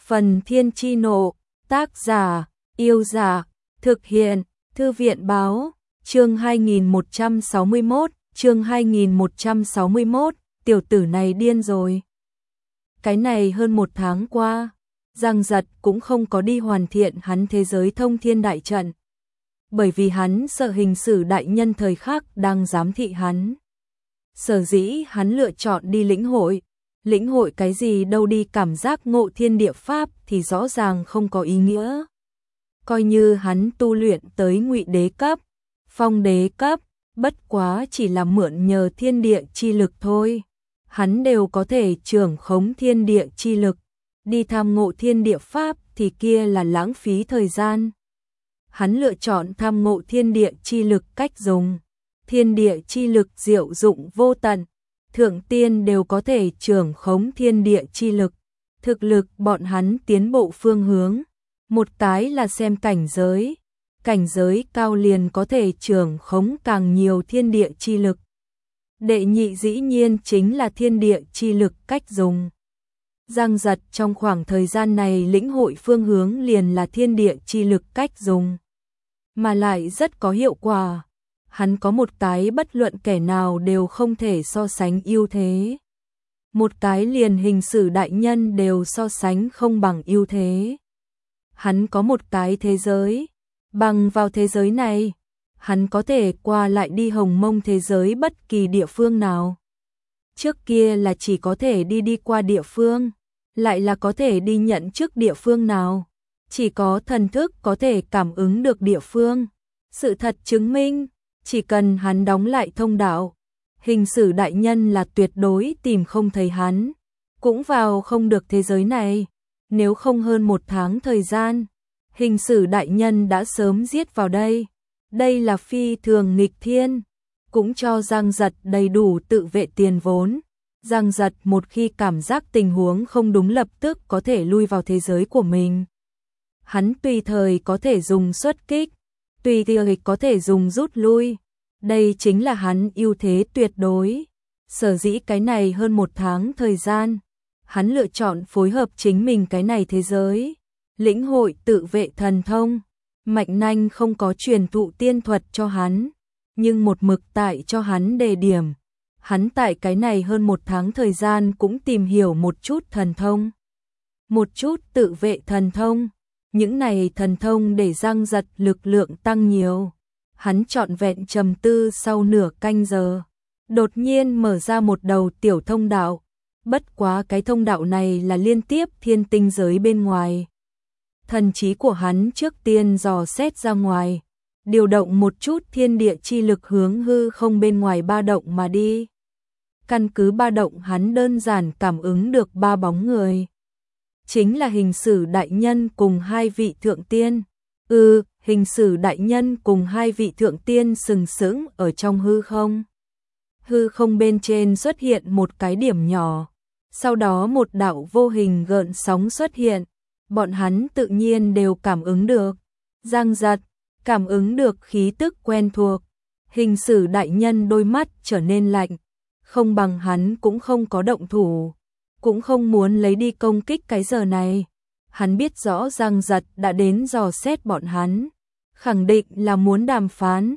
Phần Thiên Chi Nộ, tác giả, Yêu Giả, thực hiện, Thư viện Báo, chương 2161, chương 2161, tiểu tử này điên rồi. Cái này hơn một tháng qua, Giang Giật cũng không có đi hoàn thiện hắn thế giới thông thiên đại trận. Bởi vì hắn sợ hình sử đại nhân thời khắc đang giám thị hắn. Sở dĩ hắn lựa chọn đi lĩnh hội cái gì đâu, đi cảm giác ngộ thiên địa pháp thì rõ ràng không có ý nghĩa. Coi như hắn tu luyện tới Ngụy đế cấp, Phong đế cấp, bất quá chỉ là mượn nhờ thiên địa chi lực thôi. Hắn đều có thể trưởng khống thiên địa chi lực, đi tham ngộ thiên địa pháp thì kia là lãng phí thời gian. Hắn lựa chọn tham ngộ thiên địa chi lực cách dùng. Thiên địa chi lực diệu dụng vô tận, thượng tiên đều có thể trưởng khống thiên địa chi lực. Thực lực bọn hắn tiến bộ phương hướng, một cái là xem cảnh giới cao liền có thể trưởng khống càng nhiều thiên địa chi lực. Đệ nhị dĩ nhiên chính là thiên địa chi lực cách dùng. Giang Giật trong khoảng thời gian này lĩnh hội phương hướng liền là thiên địa chi lực cách dùng, mà lại rất có hiệu quả. Hắn có một cái bất luận kẻ nào đều không thể so sánh ưu thế. Một cái liền hình sử đại nhân đều so sánh không bằng ưu thế. Hắn có một cái thế giới, bằng vào thế giới này, hắn có thể qua lại đi Hồng Mông thế giới bất kỳ địa phương nào. Trước kia là chỉ có thể đi qua địa phương, lại là có thể đi nhận trước địa phương nào. Chỉ có thần thức có thể cảm ứng được địa phương. Sự thật chứng minh, chỉ cần hắn đóng lại thông đạo, hình sử đại nhân là tuyệt đối tìm không thấy hắn, cũng vào không được thế giới này. Nếu không hơn một tháng thời gian, hình sử đại nhân đã sớm giết vào đây. Đây là phi thường nghịch thiên, cũng cho Giang Giật đầy đủ tự vệ tiền vốn. Giang Giật một khi cảm giác tình huống không đúng lập tức có thể lui vào thế giới của mình. Hắn tùy thời có thể dùng xuất kích, tùy thời có thể dùng rút lui. Đây chính là hắn ưu thế tuyệt đối. Sở dĩ cái này hơn một tháng thời gian, hắn lựa chọn phối hợp chính mình cái này thế giới, lĩnh hội tự vệ thần thông. Mạnh Nanh không có truyền thụ tiên thuật cho hắn, nhưng một mực tại cho hắn đề điểm. Hắn tại cái này hơn một tháng thời gian cũng tìm hiểu một chút thần thông, một chút tự vệ thần thông. Những này thần thông để Giang Giật lực lượng tăng nhiều. Hắn trọn vẹn trầm tư sau nửa canh giờ, đột nhiên mở ra một đầu tiểu thông đạo. Bất quá cái thông đạo này là liên tiếp thiên tinh giới bên ngoài. Thần trí của hắn trước tiên dò xét ra ngoài, điều động một chút thiên địa chi lực hướng hư không bên ngoài ba động mà đi. Căn cứ ba động hắn đơn giản cảm ứng được ba bóng người. Chính là hình sử đại nhân cùng hai vị thượng tiên. Hình sử đại nhân cùng hai vị thượng tiên sừng sững ở trong hư không. Hư không bên trên xuất hiện một cái điểm nhỏ, sau đó một đạo vô hình gợn sóng xuất hiện. Bọn hắn tự nhiên đều cảm ứng được. Giang Giật cảm ứng được khí tức quen thuộc. Hình sử đại nhân đôi mắt trở nên lạnh, không bằng hắn cũng không có động thủ, cũng không muốn lấy đi công kích cái giờ này. Hắn biết rõ Giang Giật đã đến dò xét bọn hắn, khẳng định là muốn đàm phán.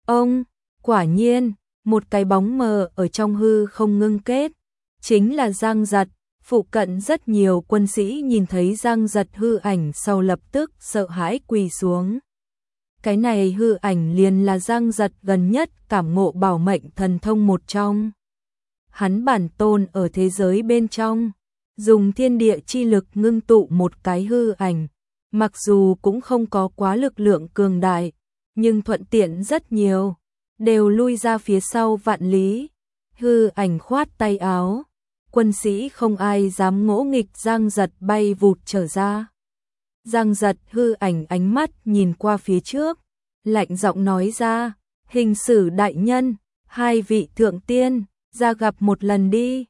Quả nhiên, một cái bóng mờ ở trong hư không ngưng kết, chính là Giang Giật. Phụ cận rất nhiều quân sĩ nhìn thấy Giang Giật hư ảnh sau lập tức sợ hãi quỳ xuống. Cái này hư ảnh liền là Giang Giật gần nhất cảm ngộ bảo mệnh thần thông một trong. Hắn bản tôn ở thế giới bên trong, dùng thiên địa chi lực ngưng tụ một cái hư ảnh. Mặc dù cũng không có quá lực lượng cường đại, nhưng thuận tiện rất nhiều, đều lui ra phía sau vạn lý. Hư ảnh khoát tay áo, quân sĩ không ai dám ngỗ nghịch, Giang Giật bay vụt trở ra. Giang Giật hư ảnh ánh mắt nhìn qua phía trước, lạnh giọng nói ra, hình sử đại nhân, hai vị thượng tiên, ra gặp một lần đi.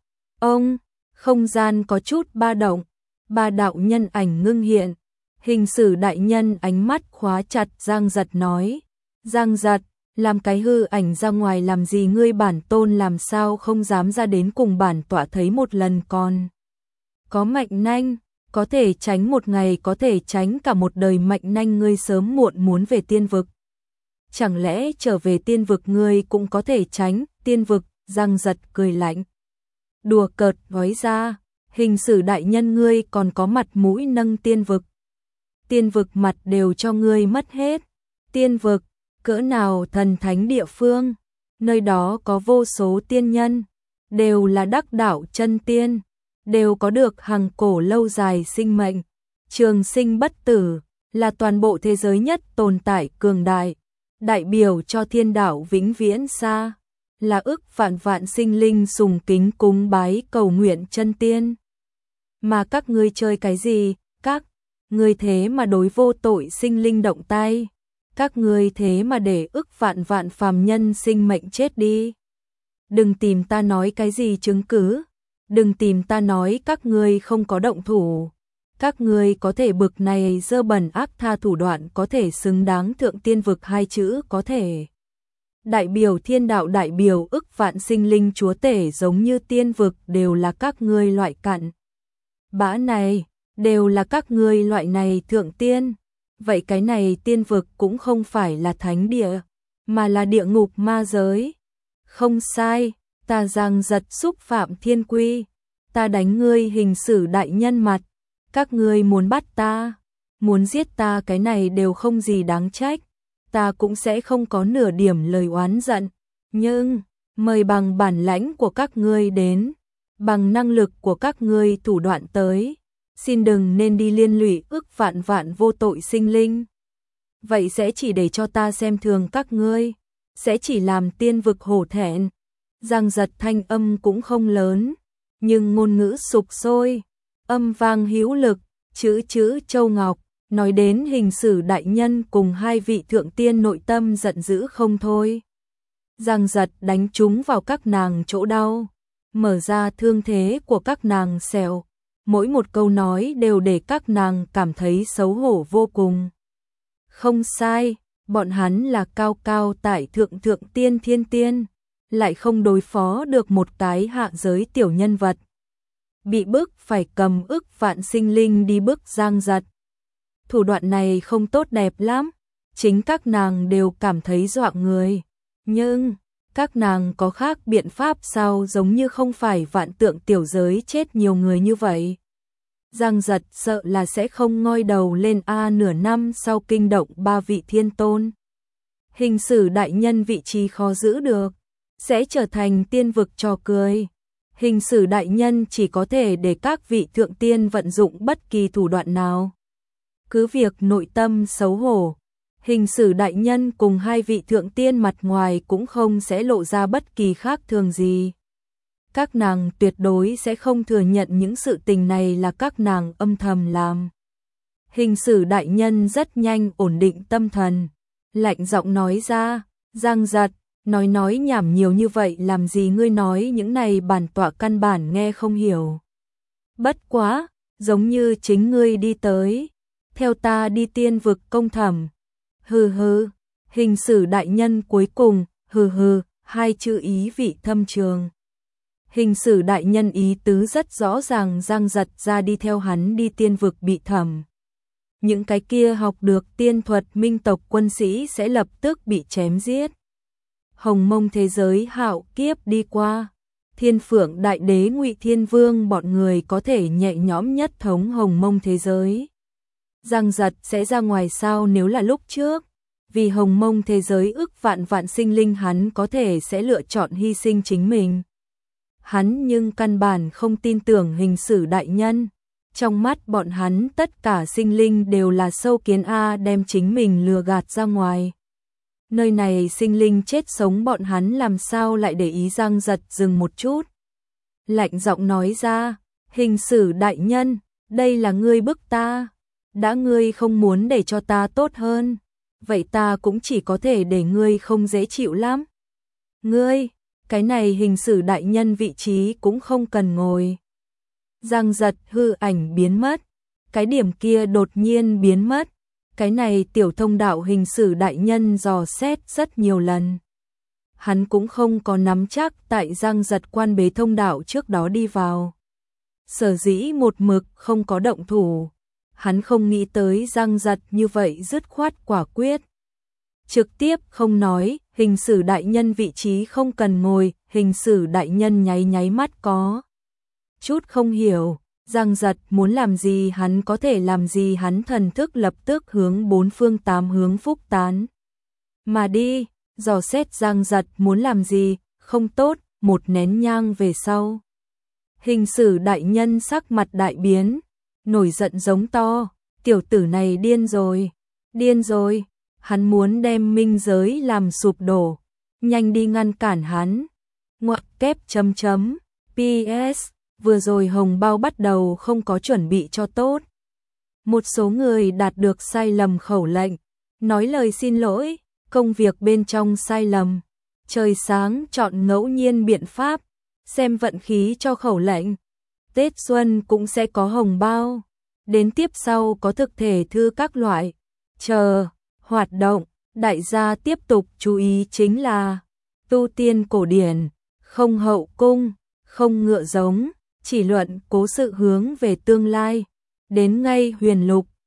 Không gian có chút ba động, ba đạo nhân ảnh ngưng hiện. Hình sử đại nhân ánh mắt khóa chặt Giang Giật nói, Giang Giật, làm cái hư ảnh ra ngoài làm gì, ngươi bản tôn làm sao không dám ra đến cùng bản tọa thấy một lần còn. Có Mạnh Nanh, có thể tránh một ngày, có thể tránh cả một đời, Mạnh Nanh ngươi sớm muộn muốn về tiên vực. Chẳng lẽ trở về tiên vực ngươi cũng có thể tránh? Tiên vực, Giang Giật cười lạnh. Đùa cợt nói ra, Hình Sử đại nhân ngươi còn có mặt mũi nâng tiên vực. Tiên vực mặt đều cho ngươi mất hết. Tiên vực, cỡ nào thần thánh địa phương, nơi đó có vô số tiên nhân, đều là đắc đạo chân tiên, đều có được hằng cổ lâu dài sinh mệnh, trường sinh bất tử, là toàn bộ thế giới nhất tồn tại cường đại, đại biểu cho thiên đạo vĩnh viễn xa, là ức vạn vạn sinh linh sùng kính cúng bái cầu nguyện chân tiên. Mà các ngươi chơi cái gì? Các ngươi thế mà đối vô tội sinh linh động tay, các ngươi thế mà để ức vạn vạn phàm nhân sinh mệnh chết đi. Đừng tìm ta nói cái gì chứng cứ, đừng tìm ta nói các ngươi không có động thủ. Các ngươi có thể bực này dơ bẩn ác tha thủ đoạn có thể xứng đáng thượng tiên vực hai chữ, có thể đại biểu thiên đạo, đại biểu ức vạn sinh linh chúa tể giống như tiên vực, đều là các ngươi loại cặn bã này, đều là các ngươi loại này thượng tiên. Vậy cái này tiên vực cũng không phải là thánh địa, mà là địa ngục ma giới. Không sai, ta Giang Giật xúc phạm thiên quy, ta đánh ngươi Hình Sử đại nhân mặt, các ngươi muốn bắt ta, muốn giết ta, cái này đều không gì đáng trách, ta cũng sẽ không có nửa điểm lời oán giận, nhưng mời bằng bản lãnh của các ngươi đến, bằng năng lực của các ngươi thủ đoạn tới, xin đừng nên đi liên lụy ức vạn vạn vô tội sinh linh. Vậy sẽ chỉ để cho ta xem thường các ngươi, sẽ chỉ làm tiên vực hổ thẹn. Giang Giật thanh âm cũng không lớn, nhưng ngôn ngữ sục sôi, âm vang hữu lực, chữ chữ châu ngọc, nói đến Hình Sử đại nhân cùng hai vị thượng tiên nội tâm giận dữ không thôi. Giang Giật đánh trúng vào các nàng chỗ đau, mở ra thương thế của các nàng sẹo, mỗi một câu nói đều để các nàng cảm thấy xấu hổ vô cùng. Không sai, bọn hắn là cao cao tại thượng thượng tiên thiên tiên, lại không đối phó được một cái hạ giới tiểu nhân vật. Bị bức phải cầm ức vạn sinh linh đi bức Giang Giật. Thủ đoạn này không tốt đẹp lắm, chính các nàng đều cảm thấy dọa người. Nhưng, các nàng có khác biện pháp sao, giống như không phải vạn tượng tiểu giới chết nhiều người như vậy. Giang Giật sợ là sẽ không ngoi đầu lên nửa năm sau kinh động ba vị thiên tôn. Hình Sử đại nhân vị trí khó giữ được, sẽ trở thành tiên vực trò cười. Hình Sử đại nhân chỉ có thể để các vị thượng tiên vận dụng bất kỳ thủ đoạn nào. Cứ việc nội tâm xấu hổ, Hình Sử đại nhân cùng hai vị thượng tiên mặt ngoài cũng không sẽ lộ ra bất kỳ khác thường gì. Các nàng tuyệt đối sẽ không thừa nhận những sự tình này là các nàng âm thầm làm. Hình Sử đại nhân rất nhanh ổn định tâm thần, lạnh giọng nói ra, Giang Giật, nói nhảm nhiều như vậy làm gì, ngươi nói những này bản tọa căn bản nghe không hiểu. Bất quá, giống như chính ngươi đi tới, theo ta đi tiên vực công thẩm. Hừ hừ, Hình Sử đại nhân cuối cùng, hừ hừ, hai chữ ý vị thâm trường. Hình Sử đại nhân ý tứ rất rõ ràng, Giang Giật ra đi theo hắn đi tiên vực bị thẩm. Những cái kia học được tiên thuật minh tộc quân sĩ sẽ lập tức bị chém giết. Hồng Mông thế giới hạo kiếp đi qua, Thiên Phượng đại đế Ngụy Thiên Vương bọn người có thể nhẹ nhõm nhất thống Hồng Mông thế giới. Giang Giật sẽ ra ngoài sao? Nếu là lúc trước, vì Hồng Mông thế giới ức vạn vạn sinh linh hắn có thể sẽ lựa chọn hy sinh chính mình. Hắn nhưng căn bản không tin tưởng Hình Sử đại nhân. Trong mắt bọn hắn tất cả sinh linh đều là sâu kiến đem chính mình lừa gạt ra ngoài. Nơi này sinh linh chết sống bọn hắn làm sao lại để ý. Giang Giật dừng một chút, lạnh giọng nói ra, Hình Sử đại nhân, đây là ngươi bức ta. Đã ngươi không muốn để cho ta tốt hơn, vậy ta cũng chỉ có thể để ngươi không dễ chịu lắm. Ngươi, cái này Hình Sử đại nhân vị trí cũng không cần ngồi. Giang Giật hư ảnh biến mất, cái điểm kia đột nhiên biến mất. Cái này tiểu thông đạo Hình Sử đại nhân dò xét rất nhiều lần. Hắn cũng không có nắm chắc tại Giang Giật quan bế thông đạo trước đó đi vào. Sở dĩ một mực không có động thủ, hắn không nghĩ tới Giang Giật như vậy dứt khoát quả quyết. Trực tiếp không nói, hình sử đại nhân vị trí không cần ngồi, hình sử đại nhân nháy nháy mắt có chút không hiểu, Giang Giật muốn làm gì hắn có thể làm gì, hắn thần thức lập tức hướng bốn phương tám hướng phúc tán. Mà đi, dò xét Giang Giật muốn làm gì, không tốt, một nén nhang về sau. Hình sử đại nhân sắc mặt đại biến, nổi giận giống to, tiểu tử này điên rồi, hắn muốn đem minh giới làm sụp đổ, nhanh đi ngăn cản hắn. Ngoặc kép chấm chấm, PS, vừa rồi hồng bao bắt đầu không có chuẩn bị cho tốt. Một số người đạt được sai lầm khẩu lệnh, nói lời xin lỗi, công việc bên trong sai lầm. Trời sáng chọn ngẫu nhiên biện pháp, xem vận khí cho khẩu lệnh. Tết Xuân cũng sẽ có hồng bao, đến tiếp sau có thực thể thư các loại. Chờ, hoạt động, đại gia tiếp tục chú ý chính là tu tiên cổ điển, không hậu cung, không ngựa giống, chỉ luận cố sự hướng về tương lai. Đến ngay huyền lục,